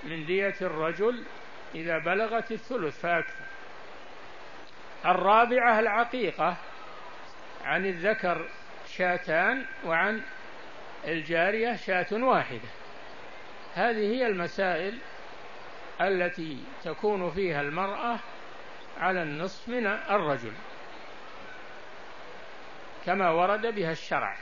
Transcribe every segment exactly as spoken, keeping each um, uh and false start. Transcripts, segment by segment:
من دية الرجل إذا بلغت الثلث فأكثر. الرابعة العقيقة، عن الذكر شاتان وعن الجارية شاة واحدة. هذه هي المسائل التي تكون فيها المرأة على النصف من الرجل كما ورد بها الشرع.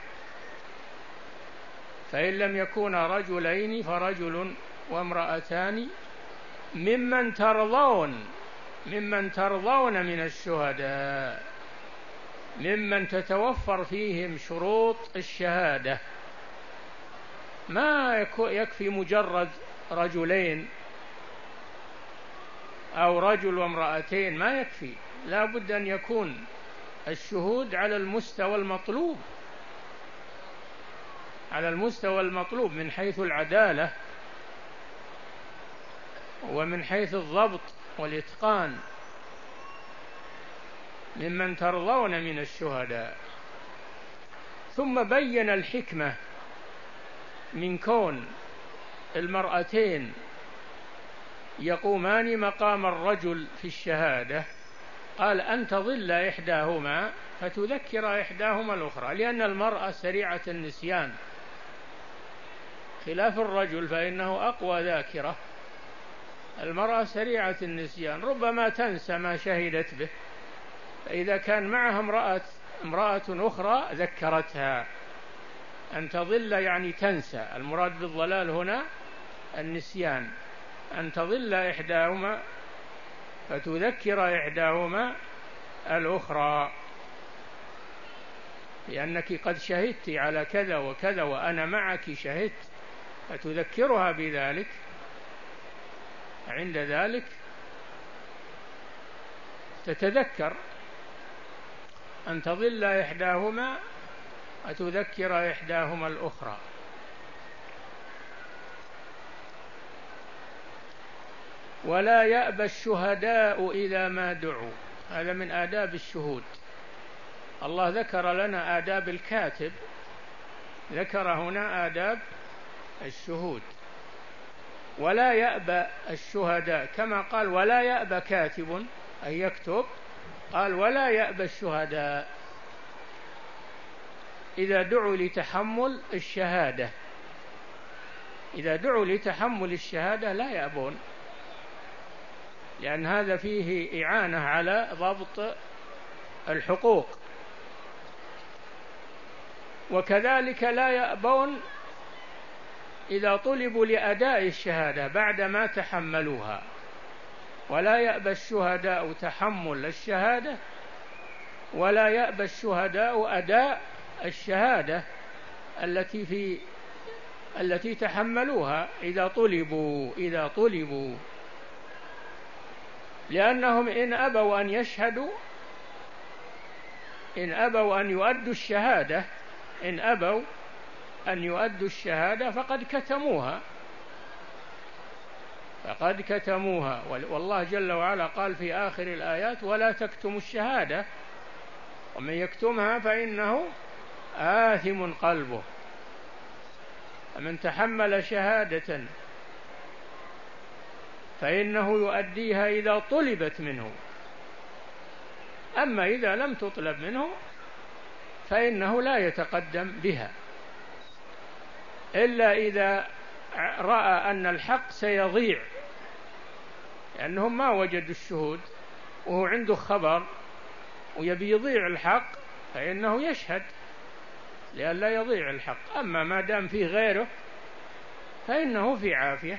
فإن لم يكون رجلين فرجل وامرأتان ممن ترضون ممن ترضون من الشهداء، ممن تتوفر فيهم شروط الشهادة. ما يكفي مجرد رجلين أو رجل وامرأتين، ما يكفي، لا بد أن يكون الشهود على المستوى المطلوب على المستوى المطلوب من حيث العدالة ومن حيث الضبط والإتقان، ممن ترضون من الشهداء. ثم بين الحكمة من كون المرأتين يقومان مقام الرجل في الشهادة. قال أن تضل إحداهما فتذكر إحداهما الأخرى، لأن المرأة سريعة النسيان خلاف الرجل، فإنه أقوى ذاكرة. المرأة سريعة النسيان، ربما تنسى ما شهدت به، فإذا كان معها امرأة امرأة أخرى ذكرتها. أن تضل يعني تنسى، المراد بالضلال هنا النسيان. أن تضل إحداهما فتذكر إحداهما الأخرى، لأنك قد شهدت على كذا وكذا وأنا معك شهدت، فتذكرها بذلك. عند ذلك تتذكر أن تضل إحداهما وتذكر إحداهما الأخرى. ولا يأبى الشهداء إذا ما دعوا. هذا من آداب الشهود. الله ذكر لنا آداب الكاتب، ذكر هنا آداب الشهود. ولا يأبى الشهداء، كما قال ولا يأبى كاتب أن يكتب، قال ولا يأبى الشهداء إذا دعوا لتحمل الشهادة. إذا دعوا لتحمل الشهادة لا يأبون، لأن هذا فيه إعانة على ضبط الحقوق. وكذلك لا يأبون إذا طلبوا لأداء الشهادة بعدما تحملوها. ولا يأبى الشهداء تحمل الشهادة، ولا يأبى الشهداء أداء الشهادة التي في التي تحملوها إذا طلبوا إذا طلبوا لأنهم إن أبوا أن يشهدوا إن أبوا أن يؤدوا الشهادة إن أبوا أن يؤدوا الشهادة فقد كتموها فقد كتموها والله جل وعلا قال في آخر الآيات ولا تكتموا الشهادة ومن يكتمها فإنه آثم قلبه. فمن تحمل شهادة فإنه يؤديها إذا طلبت منه، أما إذا لم تطلب منه فإنه لا يتقدم بها إلا إذا رأى أن الحق سيضيع، لأنهم ما وجدوا الشهود وهو عنده خبر ويبي يضيع الحق فإنه يشهد لئلا يضيع الحق. أما ما دام فيه غيره فإنه في عافية.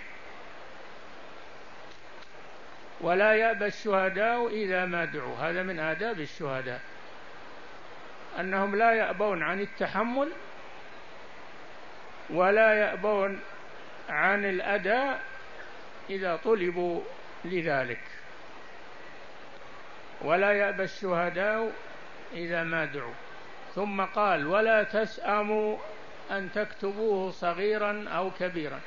ولا يأبى الشهداء إذا ما دعوا. هذا من آداب الشهداء أنهم لا يأبون عن التحمل ولا يأبون عن الأداء إذا طلبوا لذلك. ولا يأبى الشهداء إذا ما دعوا. ثم قال ولا تسأموا أن تكتبوه صغيرا أو كبيرا.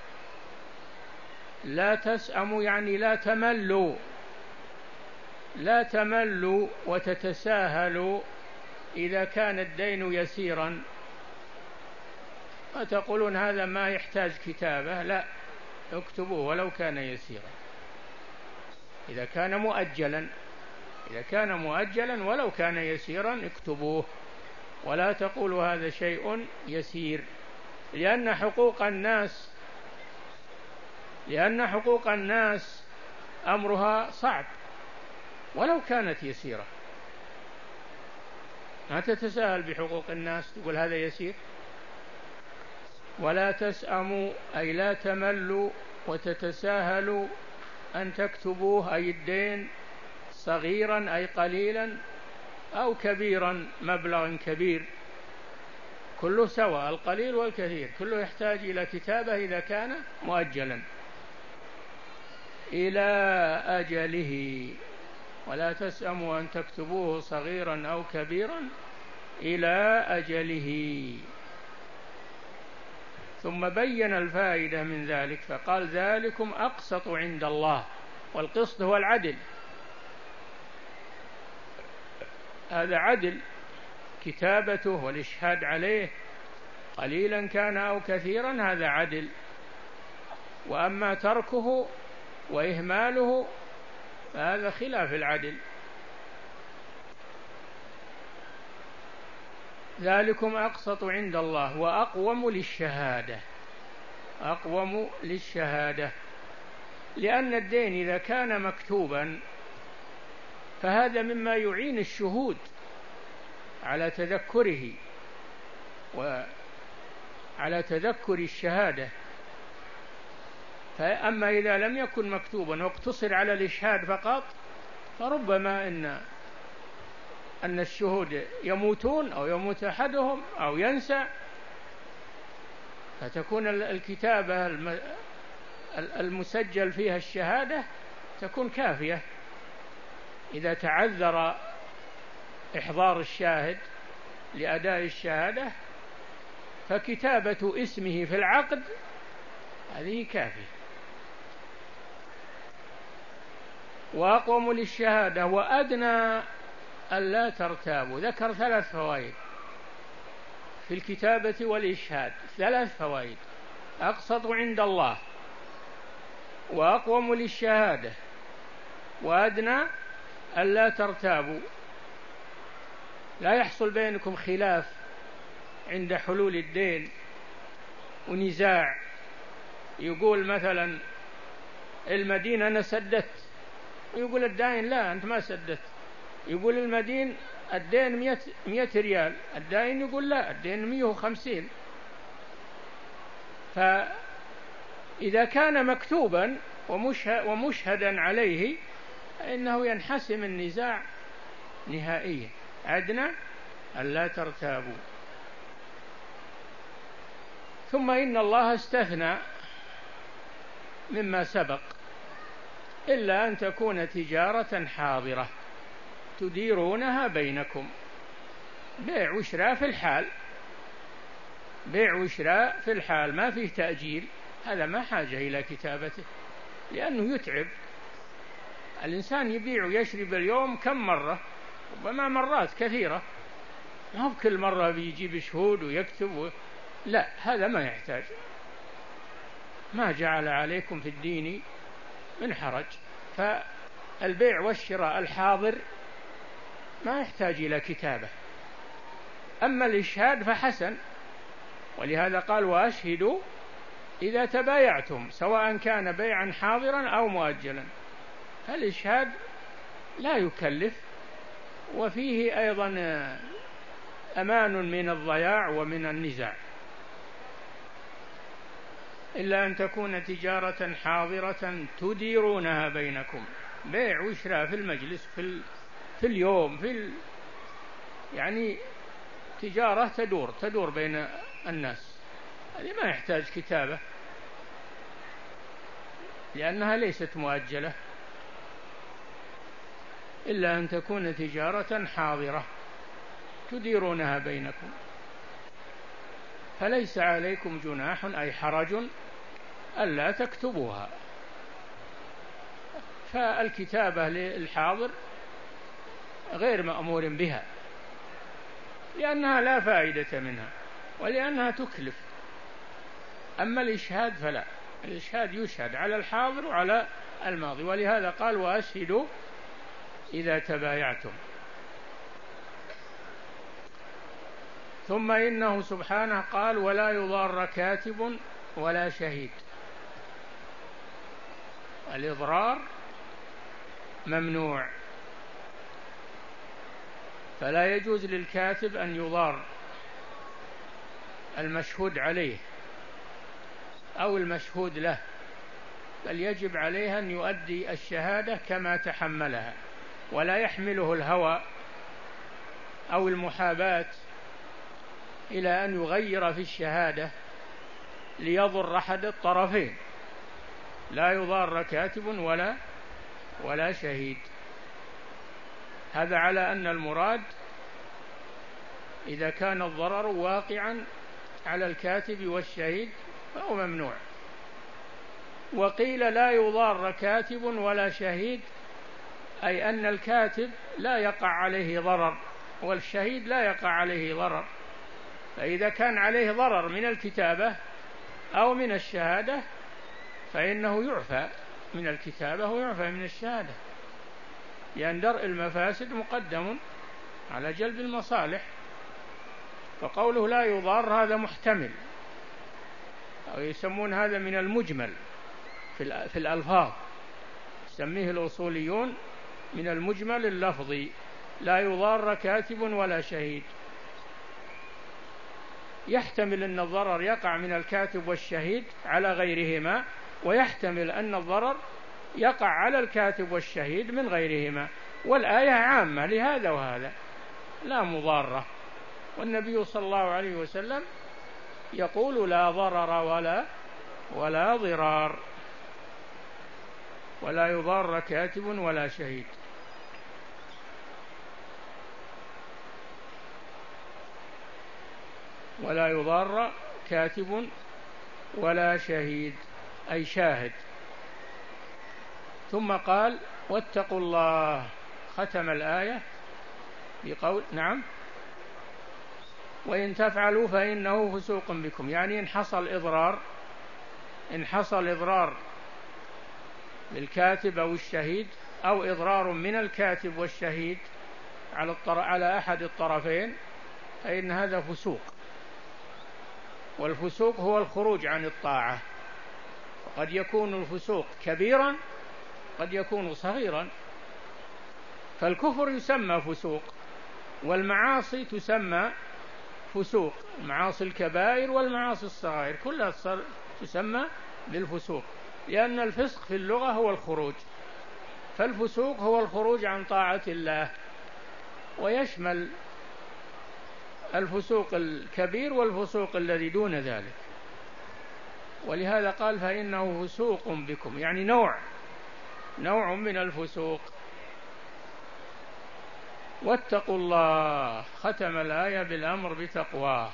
لا تسأموا يعني لا تملوا لا تملوا وتتساهلوا إذا كان الدين يسيرا وتقولون هذا ما يحتاج كتابة، لا، اكتبوه ولو كان يسيرا، إذا كان مؤجلا، إذا كان مؤجلا ولو كان يسيرا اكتبوه، ولا تقولوا هذا شيء يسير، لأن حقوق الناس لأن حقوق الناس أمرها صعب ولو كانت يسيرة. ما تتساهل بحقوق الناس تقول هذا يسير. ولا تسأموا أي لا تملوا وتتساهلوا أن تكتبوه، أي الدين، صغيرا أي قليلا أو كبيرا مبلغ كبير، كله سواء، القليل والكثير كله يحتاج إلى كتابة إذا كان مؤجلا إلى أجله. ولا تسأموا أن تكتبوه صغيرا أو كبيرا إلى أجله. ثم بين الفائدة من ذلك فقال ذلكم أقسط عند الله، والقسط هو العدل، هذا عدل، كتابته والإشهاد عليه قليلا كان أو كثيرا هذا عدل، وأما تركه وإهماله فهذا خلاف العدل. ذلكم أقسط عند الله وأقوم للشهادة، أقوم للشهادة، لأن الدين إذا كان مكتوبا فهذا مما يعين الشهود على تذكره وعلى تذكر الشهادة. فأما إذا لم يكن مكتوبا واقتصر على الإشهاد فقط فربما إن أن الشهود يموتون أو يموت أحدهم أو ينسى، فتكون الكتابة المسجل فيها الشهادة تكون كافية. إذا تعذر إحضار الشاهد لأداء الشهادة فكتابة اسمه في العقد هذه كافية. وأقوم للشهادة وأدنى ألا ترتابوا، ذكر ثلاث فوائد في الكتابة والإشهاد، ثلاث فوائد: أقسط عند الله، وأقوم للشهادة، وأدنى ألا ترتابوا. لا يحصل بينكم خلاف عند حلول الدين ونزاع، يقول مثلا المدين أنا سددت، ويقول الدائن لا أنت ما سددت، يقول المدين الدين مئة, مئة ريال، الدائن يقول لا الدين مئة وخمسين. فإذا كان مكتوبا ومشهدا عليه فإنه ينحسم النزاع نهائيا. أدنى ألا ترتابوا. ثم إن الله استثنى مما سبق إلا أن تكون تجارة حاضرة تديرونها بينكم، بيع وشراء في الحال، بيع وشراء في الحال ما فيه تأجيل، هذا ما حاجة إلى كتابته لأنه يتعب. الإنسان يبيع ويشري باليوم كم مرة، ربما مرات كثيرة، ما هو كل مرة بيجيب شهود ويكتب و... لا، هذا ما يحتاج. ما جعل عليكم في الدين من حرج. فالبيع والشراء الحاضر ما يحتاج إلى كتابة. أما الإشهاد فحسن، ولهذا قال وأشهدوا إذا تبايعتم، سواء كان بيعا حاضرا أو مؤجلا. فالإشهاد لا يكلف، وفيه أيضا أمان من الضياع ومن النزاع. إلا أن تكون تجارة حاضرة تديرونها بينكم، بيع وشراء في المجلس في, ال... في اليوم في ال... يعني تجارة تدور تدور بين الناس، هذه ما يحتاج كتابة لأنها ليست مؤجلة. إلا أن تكون تجارة حاضرة تديرونها بينكم، فليس عليكم جناح أي حرج ألا تكتبوها. فالكتابة للحاضر غير مأمور بها لأنها لا فائدة منها ولأنها تكلف. أما الإشهاد فلا، الإشهاد يشهد على الحاضر وعلى الماضي، ولهذا قال وأشهدوا إذا تبايعتم. ثم إنه سبحانه قال ولا يضار كاتب ولا شهيد. الإضرار ممنوع، فلا يجوز للكاتب أن يضار المشهود عليه أو المشهود له، بل يجب عليه أن يؤدي الشهادة كما تحملها، ولا يحمله الهوى أو المحاباة إلى أن يغير في الشهادة ليضر أحد الطرفين. لا يضار كاتب ولا ولا شهيد. هذا على أن المراد إذا كان الضرر واقعا على الكاتب والشهيد فهو ممنوع. وقيل لا يضار كاتب ولا شهيد، أي أن الكاتب لا يقع عليه ضرر والشهيد لا يقع عليه ضرر، فإذا كان عليه ضرر من الكتابة أو من الشهادة فإنه يعفى من الكتابة ويعفى من الشهادة، لأن درء المفاسد مقدم على جلب المصالح. فقوله لا يضار هذا محتمل، أو يسمون هذا من المجمل في الألفاظ، يسميه الأصوليون من المجمل اللفظي. لا يضار كاتب ولا شهيد، يحتمل أن الضرر يقع من الكاتب والشهيد على غيرهما، ويحتمل أن الضرر يقع على الكاتب والشهيد من غيرهما، والآية عامة لهذا وهذا لا مضارة. والنبي صلى الله عليه وسلم يقول لا ضرر ولا ولا ضرار، ولا يضار كاتب ولا شهيد. ولا يضار كاتب ولا شهيد أي شاهد. ثم قال واتقوا الله، ختم الآية بقول نعم وإن تفعلوا فإنه فسوق بكم، يعني إن حصل إضرار إن حصل إضرار للكاتب أو الشهيد أو إضرار من الكاتب والشهيد على على أحد الطرفين فإن هذا فسوق. والفسوق هو الخروج عن الطاعة، قد يكون الفسوق كبيرا قد يكون صغيرا، فالكفر يسمى فسوق والمعاصي تسمى فسوق، المعاصي الكبائر والمعاصي الصغائر كلها تسمى بالفسوق، لأن الفسق في اللغة هو الخروج، فالفسوق هو الخروج عن طاعة الله، ويشمل الفسوق الكبير والفسوق الذي دون ذلك. ولهذا قال فإنه فسوق بكم، يعني نوع نوع من الفسوق. واتقوا الله، ختم الآية بالأمر بتقواه،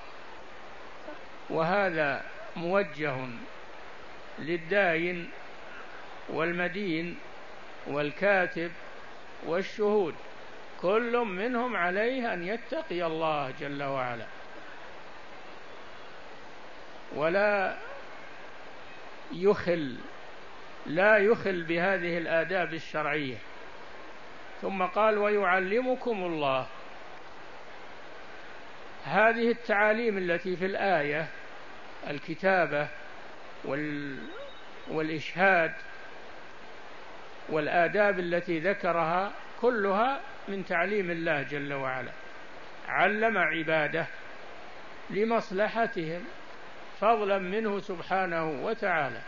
وهذا موجه للداين والمدين والكاتب والشهود، كل منهم عليه أن يتقي الله جل وعلا ولا يخل لا يخل بهذه الآداب الشرعية. ثم قال ويعلمكم الله. هذه التعاليم التي في الآية، الكتابة والإشهاد والآداب التي ذكرها كلها من تعليم الله جل وعلا، علم عباده لمصلحتهم فضلا منه سبحانه وتعالى.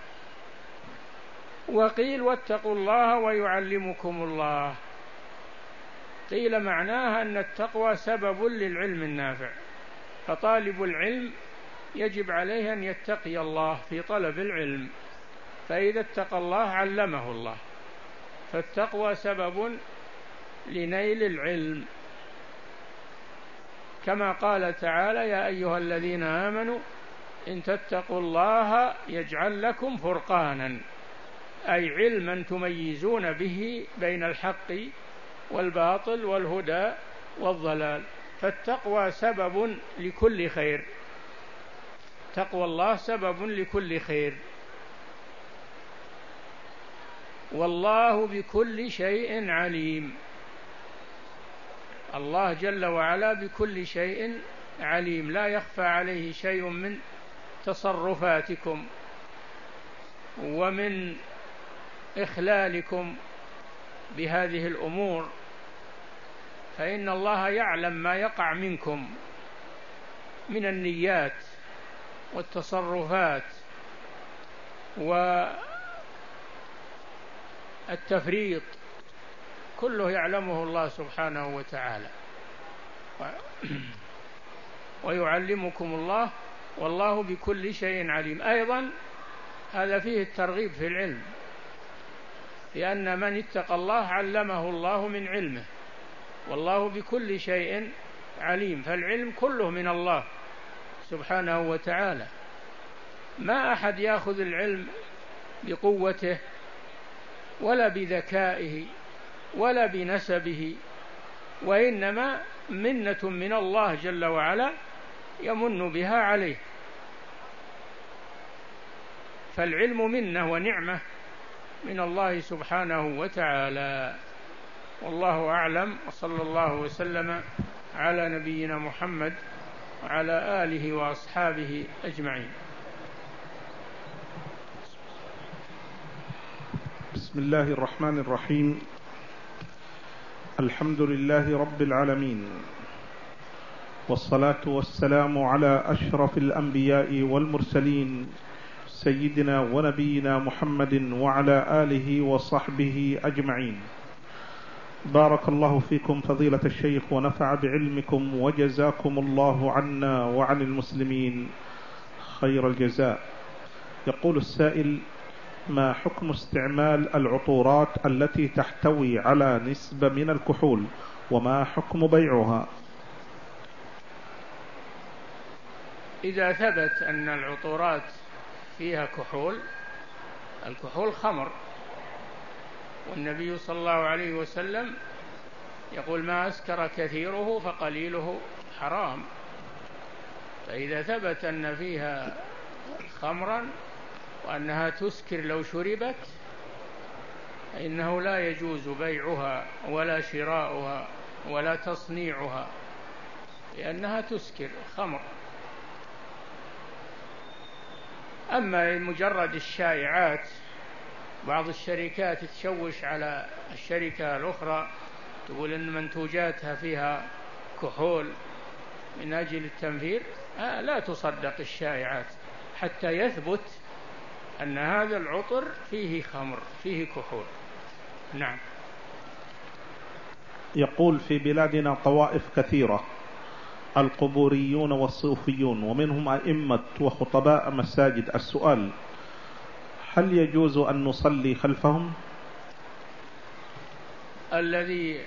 وقيل واتقوا الله ويعلمكم الله، قيل معناها أن التقوى سبب للعلم النافع، فطالب العلم يجب عليه أن يتقي الله في طلب العلم، فإذا اتقى الله علمه الله، فالتقوى سبب لنيل العلم، كما قال تعالى يا أيها الذين آمنوا إن تتقوا الله يجعل لكم فرقانا، أي علما تميزون به بين الحق والباطل والهدى والضلال، فالتقوى سبب لكل خير، تقوى الله سبب لكل خير. والله بكل شيء عليم. الله جل وعلا بكل شيء عليم، لا يخفى عليه شيء من تصرفاتكم ومن إخلالكم بهذه الأمور، فإن الله يعلم ما يقع منكم من النيات والتصرفات والتفريط، كله يعلمه الله سبحانه وتعالى. ويعلمكم الله والله بكل شيء عليم. أيضا هذا فيه الترغيب في العلم، لأن من اتقى الله علمه الله من علمه، والله بكل شيء عليم، فالعلم كله من الله سبحانه وتعالى. ما أحد يأخذ العلم بقوته ولا بذكائه ولا بنسبه، وإنما منة من الله جل وعلا يمن بها عليه، فالعلم منة ونعمة من الله سبحانه وتعالى. والله أعلم، وصلى الله وسلم على نبينا محمد وعلى آله وأصحابه أجمعين. بسم الله الرحمن الرحيم. الحمد لله رب العالمين، والصلاة والسلام على أشرف الأنبياء والمرسلين سيدنا ونبينا محمد وعلى آله وصحبه أجمعين. بارك الله فيكم فضيلة الشيخ ونفع بعلمكم، وجزاكم الله عنا وعن المسلمين خير الجزاء. يقول السائل: ما حكم استعمال العطورات التي تحتوي على نسبة من الكحول، وما حكم بيعها؟ إذا ثبت أن العطورات فيها كحول، الكحول خمر، والنبي صلى الله عليه وسلم يقول: ما أسكر كثيره فقليله حرام. فإذا ثبت أن فيها خمرا وأنها تسكر لو شربت، فإنه لا يجوز بيعها ولا شراؤها ولا تصنيعها، لأنها تسكر خمر. أما مجرد الشائعات، بعض الشركات تشوش على الشركة الأخرى تقول أن منتوجاتها فيها كحول من أجل التنفير، لا تصدق الشائعات حتى يثبت أن هذا العطر فيه خمر، فيه كحول. نعم. يقول: في بلادنا طوائف كثيرة، القبوريون والصوفيون، ومنهم أئمة وخطباء مساجد. السؤال: هل يجوز أن نصلي خلفهم؟ الذي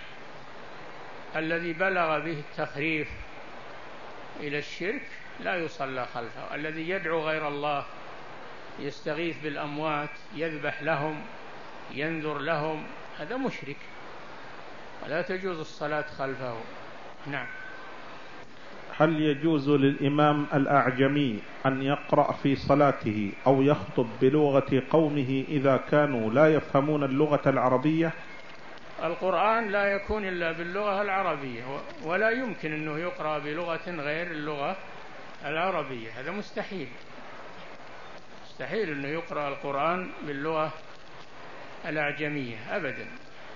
الذي بلغ به التخريف إلى الشرك لا يصلى خلفه. الذي يدعو غير الله، يستغيث بالأموات، يذبح لهم، ينذر لهم، هذا مشرك ولا تجوز الصلاة خلفه. نعم. هل يجوز للإمام الأعجمي أن يقرأ في صلاته أو يخطب بلغة قومه إذا كانوا لا يفهمون اللغة العربية؟ القرآن لا يكون إلا باللغة العربية، ولا يمكن أنه يقرأ بلغة غير اللغة العربية، هذا مستحيل. مستحيل أنه يقرأ القرآن باللغة الأعجمية أبدا،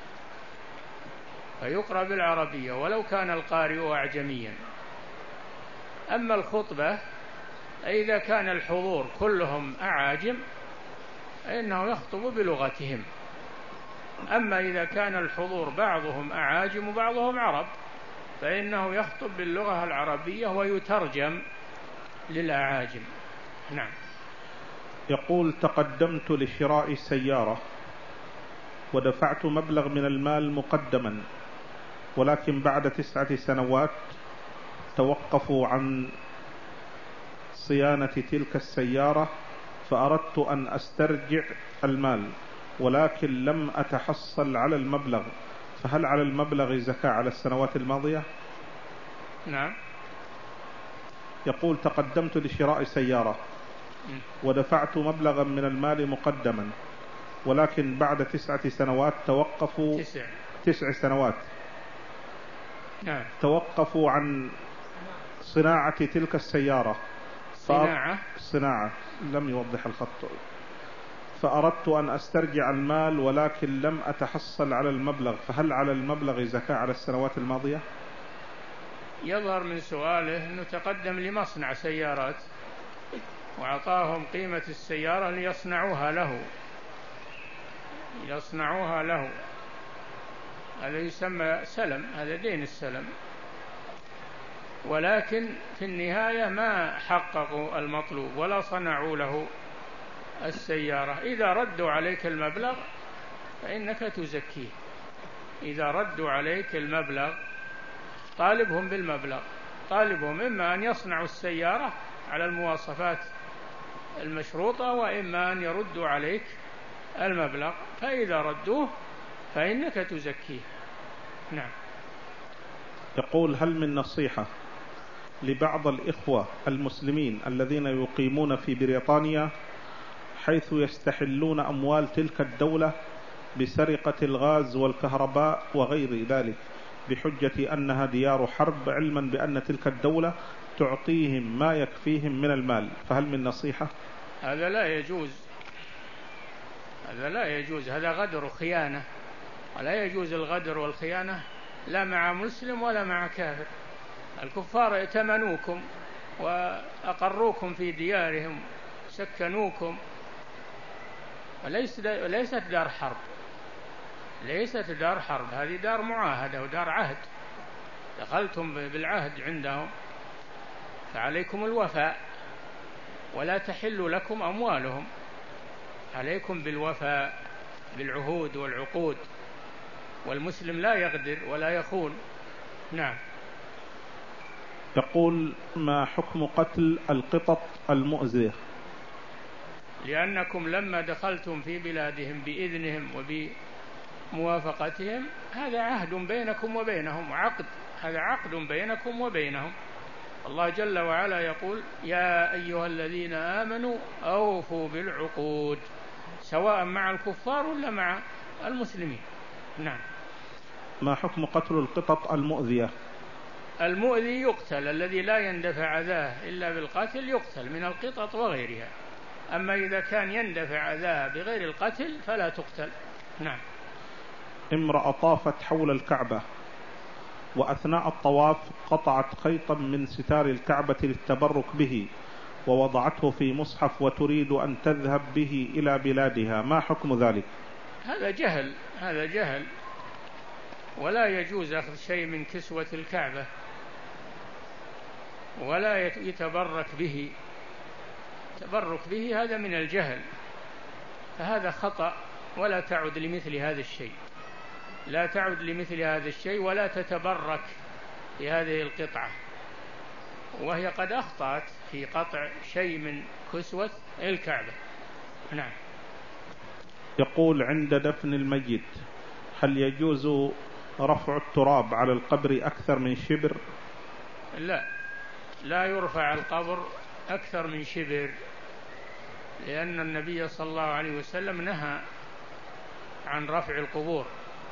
فيقرأ بالعربية ولو كان القارئ أعجميا. أما الخطبة إذا كان الحضور كلهم أعاجم فإنه يخطب بلغتهم، أما إذا كان الحضور بعضهم أعاجم وبعضهم عرب فإنه يخطب باللغة العربية ويترجم للأعاجم. نعم. يقول: تقدمت لشراء سيارة ودفعت مبلغ من المال مقدما، ولكن بعد تسعة سنوات توقفوا عن صيانة تلك السيارة، فأردت أن أسترجع المال ولكن لم أتحصل على المبلغ، فهل على المبلغ زكاة على السنوات الماضية؟ نعم. يقول: تقدمت لشراء سيارة ودفعت مبلغا من المال مقدما، ولكن بعد تسعة سنوات توقفوا تسع, تسع سنوات نعم. توقفوا عن صناعة تلك السيارة. صناعة صناعة لم يوضح الخط. فأردت أن أسترجع المال ولكن لم أتحصل على المبلغ، فهل على المبلغ زكاة على السنوات الماضية؟ يظهر من سؤاله أنه تقدم لمصنع سيارات وأعطاهم قيمة السيارة ليصنعوها له يصنعوها له هذا يسمى سلم، هذا دين السلم، ولكن في النهاية ما حققوا المطلوب ولا صنعوا له السيارة. إذا ردوا عليك المبلغ فإنك تزكيه. إذا ردوا عليك المبلغ طالبهم بالمبلغ، طالبهم إما أن يصنعوا السيارة على المواصفات المشروطة وإما أن يردوا عليك المبلغ، فإذا ردوه فإنك تزكيه. نعم. يقول: هل من نصيحة لبعض الإخوة المسلمين الذين يقيمون في بريطانيا حيث يستحلون أموال تلك الدولة بسرقة الغاز والكهرباء وغير ذلك بحجة أنها ديار حرب، علما بأن تلك الدولة تعطيهم ما يكفيهم من المال، فهل من نصيحة؟ هذا لا يجوز، هذا لا يجوز، هذا غدر وخيانة، ولا يجوز الغدر والخيانة لا مع مسلم ولا مع كافر. الكفار ائتمنوكم وأقروكم في ديارهم سكنوكم، وليست دار حرب، ليست دار حرب، هذه دار معاهدة ودار عهد، دخلتم بالعهد عندهم فعليكم الوفاء، ولا تحل لكم أموالهم، عليكم بالوفاء بالعهود والعقود، والمسلم لا يغدر ولا يخون. نعم. يقول: ما حكم قتل القطط المؤذية؟ لأنكم لما دخلتم في بلادهم بإذنهم وبموافقتهم هذا عهد بينكم وبينهم، عقد، هذا عقد بينكم وبينهم. الله جل وعلا يقول: يا أيها الذين آمنوا أوفوا بالعقود، سواء مع الكفار ولا مع المسلمين. نعم. ما حكم قتل القطط المؤذية؟ المؤذي يقتل، الذي لا يندفع أذاه إلا بالقتل يقتل من القطط وغيرها، أما إذا كان يندفع أذاه بغير القتل فلا تقتل. نعم. امرأة طافت حول الكعبة وأثناء الطواف قطعت خيطا من ستار الكعبة للتبرك به ووضعته في مصحف وتريد أن تذهب به إلى بلادها، ما حكم ذلك؟ هذا جهل، هذا جهل، ولا يجوز أخذ شيء من كسوة الكعبة ولا يتبرك به، تبرك به هذا من الجهل، فهذا خطأ، ولا تعد لمثل هذا الشيء، لا تعد لمثل هذا الشيء ولا تتبرك بهذه القطعة، وهي قد أخطأت في قطع شيء من كسوة الكعبة. نعم. يقول: عند دفن الميت هل يجوز رفع التراب على القبر أكثر من شبر؟ لا، لا يرفع القبر أكثر من شبر، لأن النبي صلى الله عليه وسلم نهى عن رفع القبور،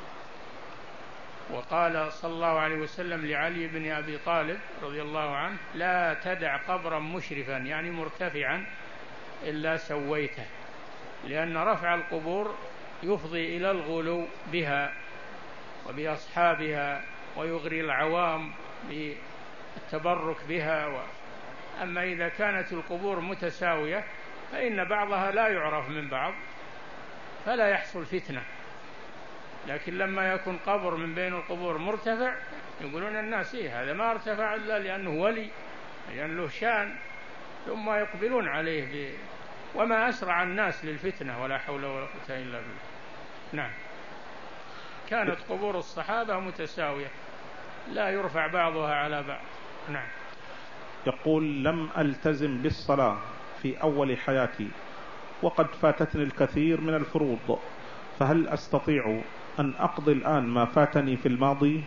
وقال صلى الله عليه وسلم لعلي بن أبي طالب رضي الله عنه: لا تدع قبرا مشرفا يعني مرتفعا إلا سويته، لأن رفع القبور يفضي إلى الغلو بها وبأصحابها ويغري العوام بالتبرك بها و... أما إذا كانت القبور متساوية فإن بعضها لا يعرف من بعض فلا يحصل فتنة، لكن لما يكون قبر من بين القبور مرتفع يقولون الناس: إيه هذا ما ارتفع إلا لأنه ولي، لأن له شان، ثم يقبلون عليه ب... وما أسرع الناس للفتنة، ولا حول ولا قوة إلا بالله. نعم. كانت قبور الصحابة متساوية لا يرفع بعضها على بعض. نعم. يقول: لم ألتزم بالصلاة في أول حياتي وقد فاتتني الكثير من الفروض، فهل أستطيع أن أقضي الآن ما فاتني في الماضي؟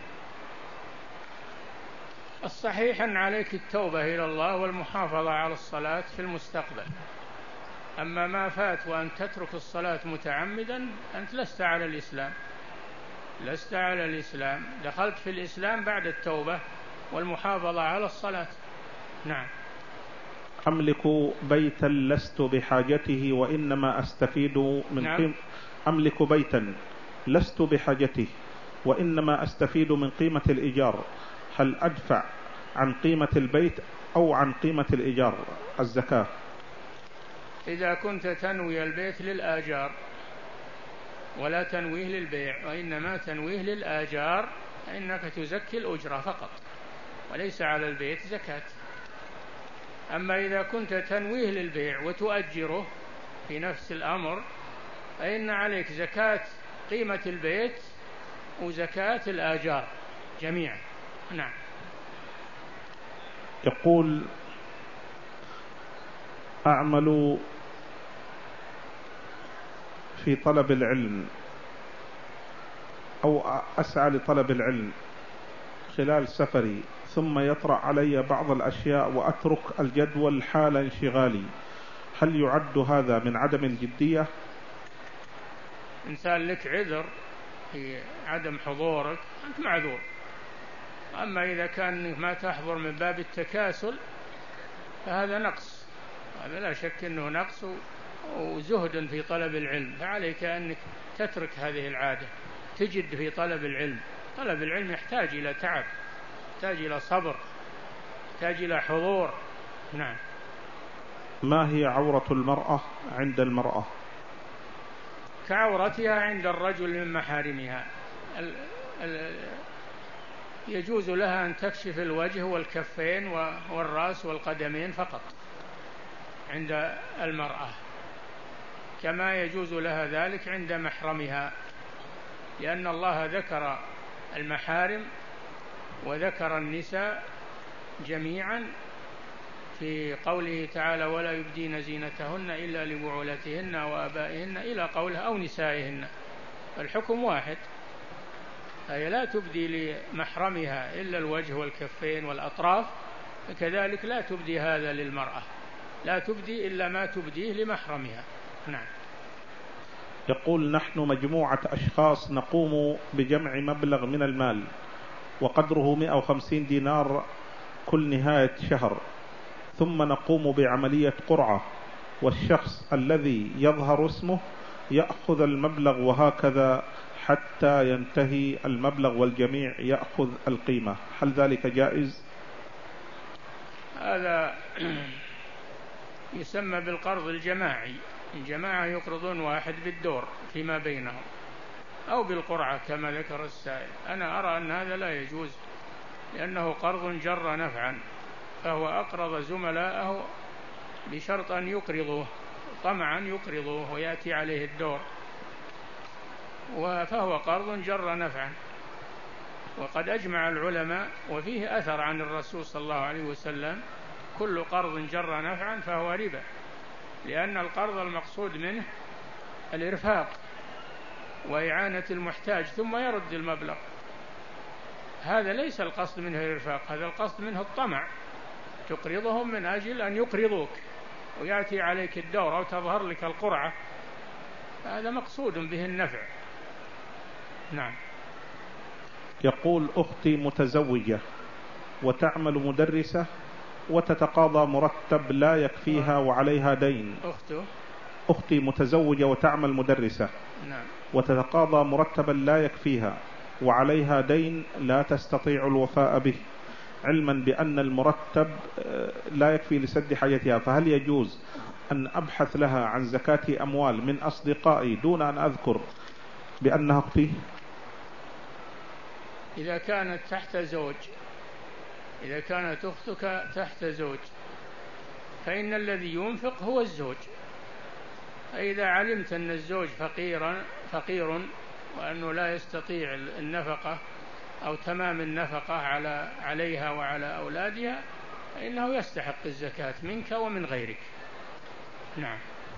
الصحيح أن عليك التوبة إلى الله والمحافظة على الصلاة في المستقبل، أما ما فات وأن تترك الصلاة متعمدا أنت لست على الإسلام، لست على الإسلام، دخلت في الإسلام بعد التوبة والمحافظة على الصلاة. نعم. أملك بيتا لست بحاجته وإنما أستفيد من نعم. قيمة أملك بيتا لست بحاجته وإنما أستفيد من قيمة الإيجار، هل أدفع عن قيمة البيت أو عن قيمة الإيجار الزكاة؟ إذا كنت تنوي البيت للآجار ولا تنويه للبيع وإنما تنويه للآجار فإنك تزكي الأجرة فقط وليس على البيت زكاة. أما إذا كنت تنويه للبيع وتؤجره في نفس الأمر فإن عليك زكاة قيمة البيت وزكاة الآجار جميعا. نعم. يقول أعمل في طلب العلم أو أسعى لطلب العلم خلال سفري ثم يطرأ علي بعض الأشياء وأترك الجدول حال انشغالي، هل يعد هذا من عدم الجدية؟ إنسان لك عذر في عدم حضورك أنت معذور. أما إذا كان ما تحضر من باب التكاسل فهذا نقص، هذا لا شك أنه نقص وزهد في طلب العلم، فعليك أنك تترك هذه العادة، تجد في طلب العلم. طلب العلم يحتاج إلى تعب، يحتاج إلى صبر، يحتاج إلى حضور. نعم. ما هي عورة المرأة عند المرأة؟ كعورتها عند الرجل من محارمها. ال ال يجوز لها أن تكشف الوجه والكفين والرأس والقدمين فقط عند المرأة، كما يجوز لها ذلك عند محرمها، لأن الله ذكر المحارم وذكر النساء جميعا في قوله تعالى ولا يبدين زينتهن إلا لبعولتهن وآبائهن إلى قولها أو نسائهن، الحكم واحد. هي لا تبدي لمحرمها إلا الوجه والكفين والأطراف، فكذلك لا تبدي هذا للمرأة، لا تبدي إلا ما تبديه لمحرمها. نعم. يقول نحن مجموعة أشخاص نقوم بجمع مبلغ من المال وقدره مئة وخمسين دينار كل نهاية شهر، ثم نقوم بعملية قرعة والشخص الذي يظهر اسمه يأخذ المبلغ وهكذا حتى ينتهي المبلغ والجميع يأخذ القيمة، هل ذلك جائز؟ هذا يسمى بالقرض الجماعي، الجماعة يقرضون واحد بالدور فيما بينهم أو بالقرعة كما ذكر السائل. أنا أرى أن هذا لا يجوز لأنه قرض جر نفعا، فهو أقرض زملاءه بشرط أن يقرضوه طمعا يقرضوه ويأتي عليه الدور، فهو قرض جر نفعا. وقد أجمع العلماء وفيه أثر عن الرسول صلى الله عليه وسلم كل قرض جر نفعا فهو ربا، لأن القرض المقصود منه الإرفاق وإعانة المحتاج ثم يرد المبلغ، هذا ليس القصد منه الإرفاق، هذا القصد منه الطمع، تقرضهم من أجل أن يقرضوك ويأتي عليك الدور أو تظهر لك القرعة، هذا مقصود به النفع. نعم. يقول أختي متزوجة وتعمل مدرسة وتتقاضى مرتب لا يكفيها وعليها دين. أخته أختي متزوجة وتعمل مدرسة. نعم. وتتقاضى مرتبا لا يكفيها وعليها دين لا تستطيع الوفاء به، علما بأن المرتب لا يكفي لسد حاجتها، فهل يجوز أن أبحث لها عن زكاة أموال من أصدقائي دون أن أذكر بأنها أختي؟ إذا كانت تحت زوج، إذا كانت أختك تحت زوج فإن الذي ينفق هو الزوج، فإذا علمت أن الزوج فقيرا فقير وأنه لا يستطيع النفقة أو تمام النفقة على عليها وعلى أولادها فإنه يستحق الزكاة منك ومن غيرك. نعم.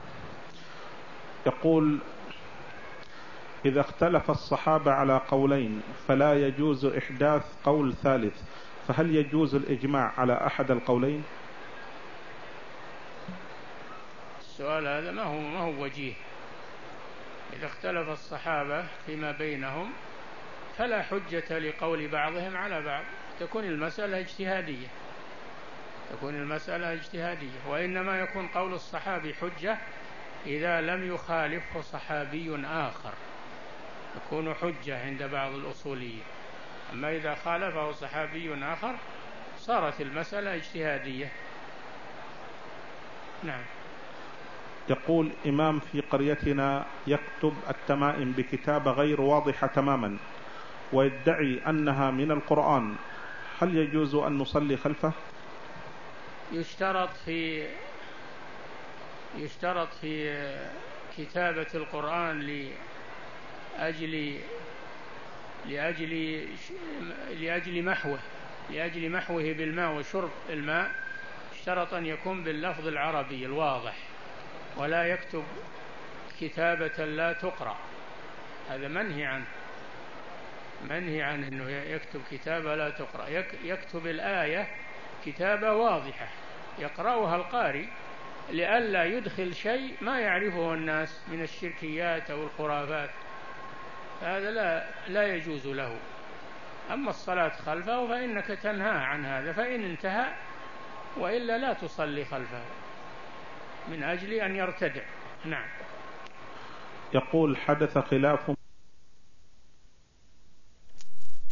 يقول إذا اختلف الصحابة على قولين فلا يجوز إحداث قول ثالث، فهل يجوز الإجماع على أحد القولين؟ السؤال هذا ما هو ما هو وجيه. إذا اختلف الصحابة فيما بينهم فلا حجة لقول بعضهم على بعض، تكون المسألة اجتهادية، تكون المسألة اجتهادية، وإنما يكون قول الصحابي حجة إذا لم يخالفه صحابي آخر، يكون حجة عند بعض الأصوليين. أما إذا خالفه صحابي آخر صارت المسألة اجتهادية. نعم. يقول: إمام في قريتنا يكتب التمائم بكتابة غير واضحة تماما ويدعي أنها من القرآن، هل يجوز أن نصلي خلفه؟ يشترط في يشترط في كتابة القرآن لأجل لأجل لأجل محوه لأجل محوه بالماء وشرب الماء، اشترط أن يكون باللفظ العربي الواضح، ولا يكتب كتابة لا تقرأ، هذا منهي عنه، منهي عنه أنه يكتب كتابة لا تقرأ، يكتب الآية كتابة واضحة يقرأها القارئ لئلا يدخل شيء ما يعرفه الناس من الشركيات أو الخرافات، هذا لا لا يجوز له. أما الصلاة خلفه فإنك تنهى عن هذا، فإن انتهى، وإلا لا تصلي خلفه من أجل أن يرتدع. نعم. يقول: حدث خلاف